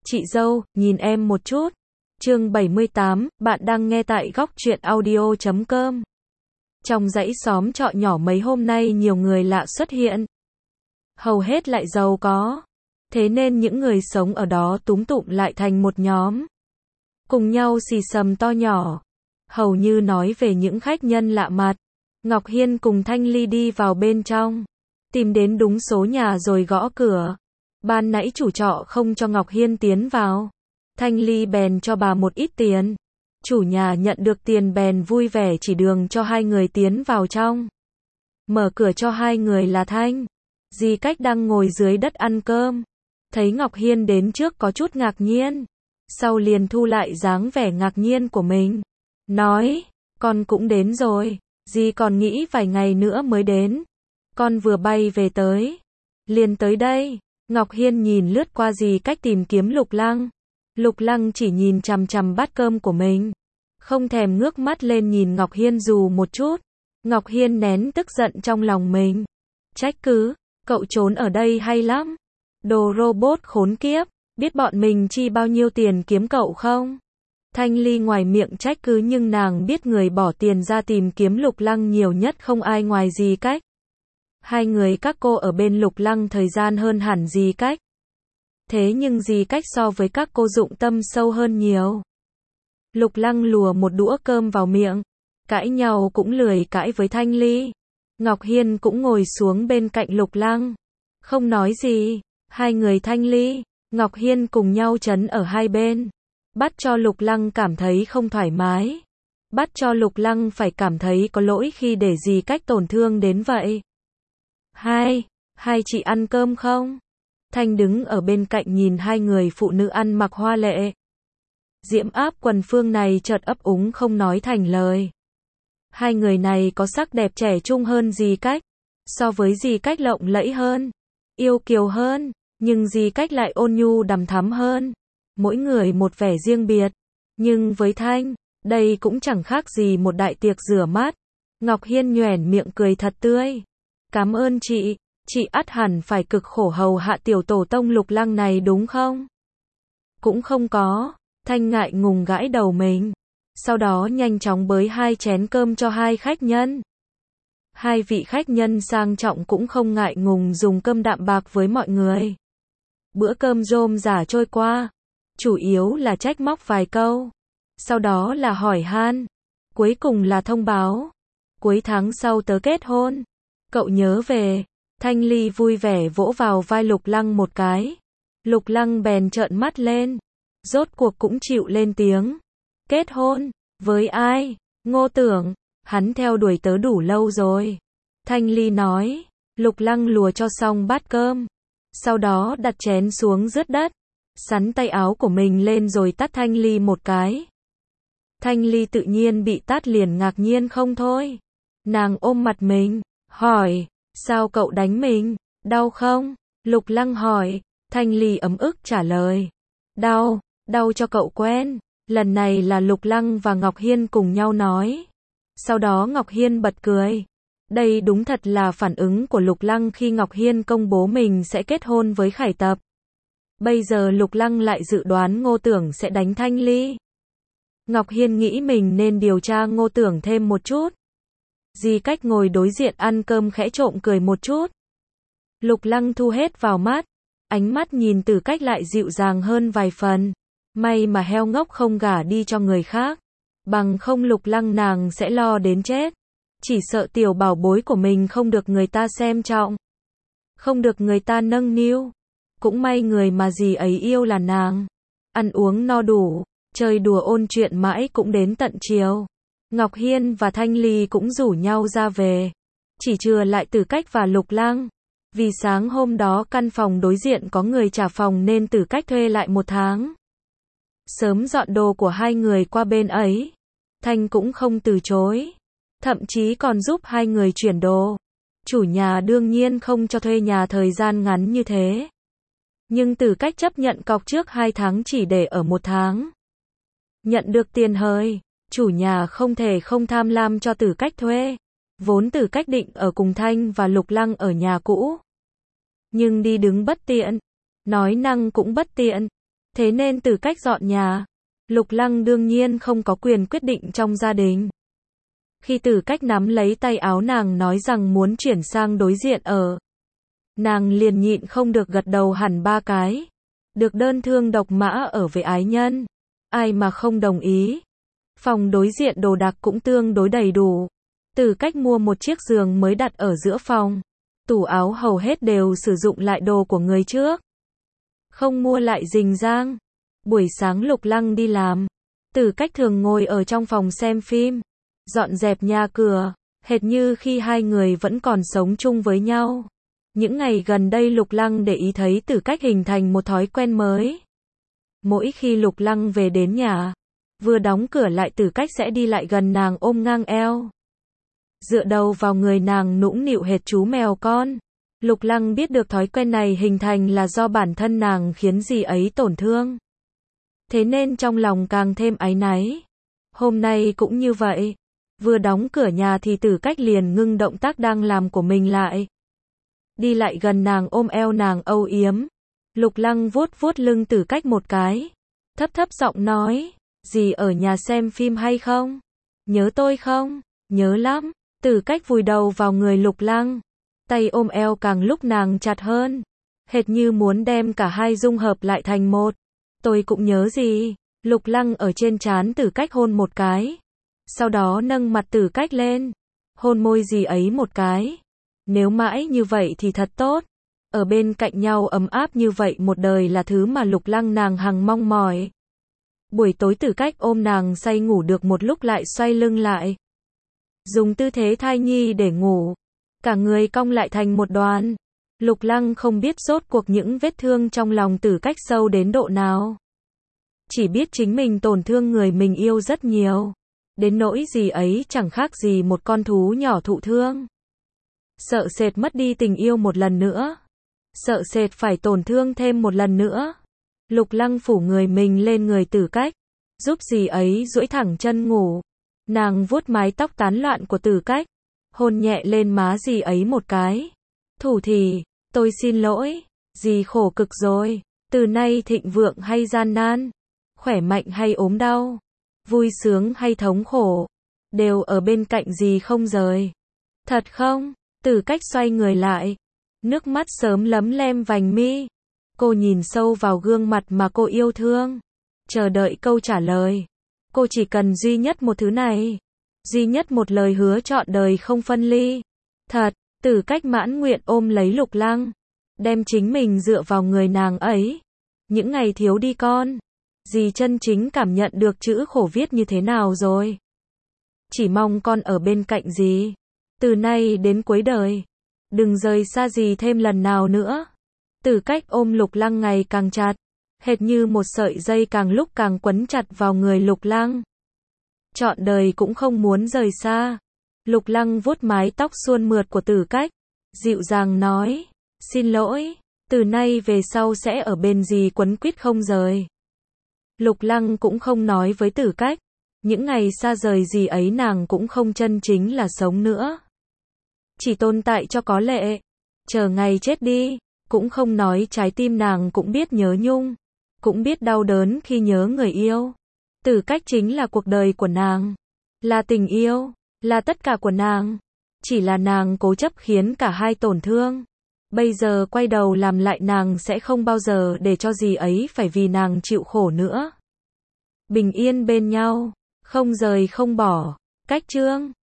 Chị dâu, nhìn em một chút. Chương 78, bạn đang nghe tại góc truyện audio.com. Trong dãy xóm trọ nhỏ mấy hôm nay nhiều người lạ xuất hiện. Hầu hết lại giàu có. Thế nên những người sống ở đó túm tụm lại thành một nhóm. Cùng nhau xì xầm to nhỏ. Hầu như nói về những khách nhân lạ mặt. Ngọc Hiên cùng Thanh Ly đi vào bên trong. Tìm đến đúng số nhà rồi gõ cửa. Ban nãy chủ trọ không cho Ngọc Hiên tiến vào. Thanh Ly bèn cho bà một ít tiền. Chủ nhà nhận được tiền bèn vui vẻ chỉ đường cho hai người tiến vào trong. Mở cửa cho hai người là Thanh. Dì Cách đang ngồi dưới đất ăn cơm. Thấy Ngọc Hiên đến trước có chút ngạc nhiên. Sau liền thu lại dáng vẻ ngạc nhiên của mình. Nói, con cũng đến rồi. Dì còn nghĩ vài ngày nữa mới đến. Con vừa bay về tới. Liền tới đây. Ngọc Hiên nhìn lướt qua dì Cách tìm kiếm Lục Lăng. Lục Lăng chỉ nhìn chằm chằm bát cơm của mình. Không thèm ngước mắt lên nhìn Ngọc Hiên dù một chút. Ngọc Hiên nén tức giận trong lòng mình. Trách cứ, cậu trốn ở đây hay lắm. Đồ robot khốn kiếp, biết bọn mình chi bao nhiêu tiền kiếm cậu không? Thanh Ly ngoài miệng trách cứ nhưng nàng biết người bỏ tiền ra tìm kiếm Lục Lăng nhiều nhất không ai ngoài dì Cách. Hai người các cô ở bên Lục Lăng thời gian hơn hẳn dì Cách. Thế nhưng dì Cách so với các cô dụng tâm sâu hơn nhiều. Lục Lăng lùa một đũa cơm vào miệng. Cãi nhau cũng lười cãi với Thanh Ly. Ngọc Hiên cũng ngồi xuống bên cạnh Lục Lăng. Không nói gì. Hai người Thanh Ly, Ngọc Hiên cùng nhau trấn ở hai bên. Bắt cho Lục Lăng cảm thấy không thoải mái. Bắt cho Lục Lăng phải cảm thấy có lỗi khi để dì Cách tổn thương đến vậy. Hai chị ăn cơm không? Thanh đứng ở bên cạnh nhìn hai người phụ nữ ăn mặc hoa lệ. Diễm áp quần phương này chợt ấp úng không nói thành lời. Hai người này có sắc đẹp trẻ trung hơn dì Cách. So với dì Cách lộng lẫy hơn. Yêu kiều hơn. Nhưng dì Cách lại ôn nhu đằm thắm hơn. Mỗi người một vẻ riêng biệt. Nhưng với Thanh, đây cũng chẳng khác gì một đại tiệc rửa mắt. Ngọc Hiên nhoẻn miệng cười thật tươi. Cảm ơn chị ắt hẳn phải cực khổ hầu hạ tiểu tổ tông Lục Lăng này đúng không? Cũng không có. Thanh ngại ngùng gãi đầu mình. Sau đó nhanh chóng bới hai chén cơm cho hai khách nhân. Hai vị khách nhân sang trọng cũng không ngại ngùng dùng cơm đạm bạc với mọi người. Bữa cơm rôm rả trôi qua. Chủ yếu là trách móc vài câu. Sau đó là hỏi han. Cuối cùng là thông báo. Cuối tháng sau tớ kết hôn. Cậu nhớ về. Thanh Ly vui vẻ vỗ vào vai Lục Lăng một cái. Lục Lăng bèn trợn mắt lên. Rốt cuộc cũng chịu lên tiếng. Kết hôn? Với ai? Ngô Tưởng. Hắn theo đuổi tớ đủ lâu rồi. Thanh Ly nói. Lục Lăng lùa cho xong bát cơm. Sau đó đặt chén xuống rớt đất. Sắn tay áo của mình lên rồi tát Thanh Ly một cái. Thanh Ly tự nhiên bị tát liền ngạc nhiên không thôi. Nàng ôm mặt mình. Hỏi. Sao cậu đánh mình? Đau không? Lục Lăng hỏi. Thanh Ly ấm ức trả lời. Đau cho cậu quen. Lần này là Lục Lăng và Ngọc Hiên cùng nhau nói. Sau đó Ngọc Hiên bật cười. Đây đúng thật là phản ứng của Lục Lăng khi Ngọc Hiên công bố mình sẽ kết hôn với Khải Tập. Bây giờ Lục Lăng lại dự đoán Ngô Tưởng sẽ đánh Thanh Ly. Ngọc Hiên nghĩ mình nên điều tra Ngô Tưởng thêm một chút. Dì Cách ngồi đối diện ăn cơm khẽ trộm cười một chút. Lục Lăng thu hết vào mắt. Ánh mắt nhìn Từ Cách lại dịu dàng hơn vài phần. May mà heo ngốc không gả đi cho người khác. Bằng không Lục Lăng nàng sẽ lo đến chết. Chỉ sợ tiểu bảo bối của mình không được người ta xem trọng. Không được người ta nâng niu. Cũng may người mà dì ấy yêu là nàng. Ăn uống no đủ. Chơi đùa ôn chuyện mãi cũng đến tận chiều. Ngọc Hiên và Thanh Ly cũng rủ nhau ra về. Chỉ chừa lại Từ Cách và Lục Lăng. Vì sáng hôm đó căn phòng đối diện có người trả phòng nên Từ Cách thuê lại một tháng. Sớm dọn đồ của hai người qua bên ấy. Thanh cũng không từ chối. Thậm chí còn giúp hai người chuyển đồ. Chủ nhà đương nhiên không cho thuê nhà thời gian ngắn như thế. Nhưng Từ Cách chấp nhận cọc trước 2 tháng chỉ để ở 1 tháng. Nhận được tiền hời. Chủ nhà không thể không tham lam cho Từ Cách thuê. Vốn Từ Cách định ở cùng Thanh và Lục Lăng ở nhà cũ. Nhưng đi đứng bất tiện. Nói năng cũng bất tiện. Thế nên Tử Cách dọn nhà. Lục Lăng đương nhiên không có quyền quyết định trong gia đình. Khi Tử Cách nắm lấy tay áo nàng nói rằng muốn chuyển sang đối diện ở, nàng liền nhịn không được gật đầu hẳn 3 cái. Được đơn thương độc mã ở với ái nhân, ai mà không đồng ý. Phòng đối diện đồ đạc cũng tương đối đầy đủ. Tử Cách mua một chiếc giường mới đặt ở giữa phòng. Tủ áo hầu hết đều sử dụng lại đồ của người trước, không mua lại rình rang. Buổi sáng Lục Lăng đi làm, Tử Cách thường ngồi ở trong phòng xem phim, dọn dẹp nhà cửa, hệt như khi hai người vẫn còn sống chung với nhau. Những ngày gần đây Lục Lăng để ý thấy Tử Cách hình thành một thói quen mới. Mỗi khi Lục Lăng về đến nhà, vừa đóng cửa lại Tử Cách sẽ đi lại gần nàng ôm ngang eo, dựa đầu vào người nàng nũng nịu hệt chú mèo con. Lục Lăng biết được thói quen này hình thành là do bản thân nàng khiến dì ấy tổn thương. Thế nên trong lòng càng thêm áy náy. Hôm nay cũng như vậy. Vừa đóng cửa nhà thì Tử Cách liền ngưng động tác đang làm của mình lại. Đi lại gần nàng ôm eo nàng âu yếm. Lục Lăng vuốt vuốt lưng Tử Cách một cái. Thấp thấp giọng nói, dì ở nhà xem phim hay không? Nhớ tôi không? Nhớ lắm. Tử Cách vùi đầu vào người Lục Lăng. Tay ôm eo càng lúc nàng chặt hơn. Hệt như muốn đem cả hai dung hợp lại thành một. Tôi cũng nhớ gì. Lục Lăng ở trên trán Tử Cách hôn một cái. Sau đó nâng mặt Tử Cách lên. Hôn môi dì ấy một cái. Nếu mãi như vậy thì thật tốt. Ở bên cạnh nhau ấm áp như vậy một đời là thứ mà Lục Lăng nàng hằng mong mỏi. Buổi tối Tử Cách ôm nàng say ngủ được một lúc lại xoay lưng lại. Dùng tư thế thai nhi để ngủ. Cả người cong lại thành một đoàn. Lục Lăng không biết rốt cuộc những vết thương trong lòng Tử Cách sâu đến độ nào. Chỉ biết chính mình tổn thương người mình yêu rất nhiều. Đến nỗi gì ấy chẳng khác gì một con thú nhỏ thụ thương. Sợ sệt mất đi tình yêu một lần nữa. Sợ sệt phải tổn thương thêm một lần nữa. Lục Lăng phủ người mình lên người Tử Cách. Giúp dì ấy duỗi thẳng chân ngủ. Nàng vuốt mái tóc tán loạn của Tử Cách. Hôn nhẹ lên má dì ấy một cái. Thủ thỉ, tôi xin lỗi. Dì khổ cực rồi. Từ nay thịnh vượng hay gian nan, khỏe mạnh hay ốm đau, vui sướng hay thống khổ, đều ở bên cạnh dì không rời. Thật không? Tử Cách xoay người lại. Nước mắt sớm lấm lem vành mi. Cô nhìn sâu vào gương mặt mà cô yêu thương. Chờ đợi câu trả lời. Cô chỉ cần duy nhất một thứ này. Duy nhất một lời hứa trọn đời không phân ly. Thật, Tử Cách mãn nguyện ôm lấy Lục Lăng. Đem chính mình dựa vào người nàng ấy. Những ngày thiếu đi con. Dì chân chính cảm nhận được chữ khổ viết như thế nào rồi. Chỉ mong con ở bên cạnh dì. Từ nay đến cuối đời. Đừng rời xa dì thêm lần nào nữa. Tử Cách ôm Lục Lăng ngày càng chặt. Hệt như một sợi dây càng lúc càng quấn chặt vào người Lục Lăng. Trọn đời cũng không muốn rời xa. Lục Lăng vuốt mái tóc suôn mượt của Tử Cách. Dịu dàng nói. Xin lỗi. Từ nay về sau sẽ ở bên dì quấn quýt không rời. Lục Lăng cũng không nói với Tử Cách. Những ngày xa rời dì ấy nàng cũng không chân chính là sống nữa. Chỉ tồn tại cho có lệ. Chờ ngày chết đi. Cũng không nói trái tim nàng cũng biết nhớ nhung. Cũng biết đau đớn khi nhớ người yêu. Tử Cách chính là cuộc đời của nàng. Là tình yêu. Là tất cả của nàng. Chỉ là nàng cố chấp khiến cả hai tổn thương. Bây giờ quay đầu làm lại nàng sẽ không bao giờ để cho dì ấy phải vì nàng chịu khổ nữa. Bình yên bên nhau. Không rời không bỏ. Cách chương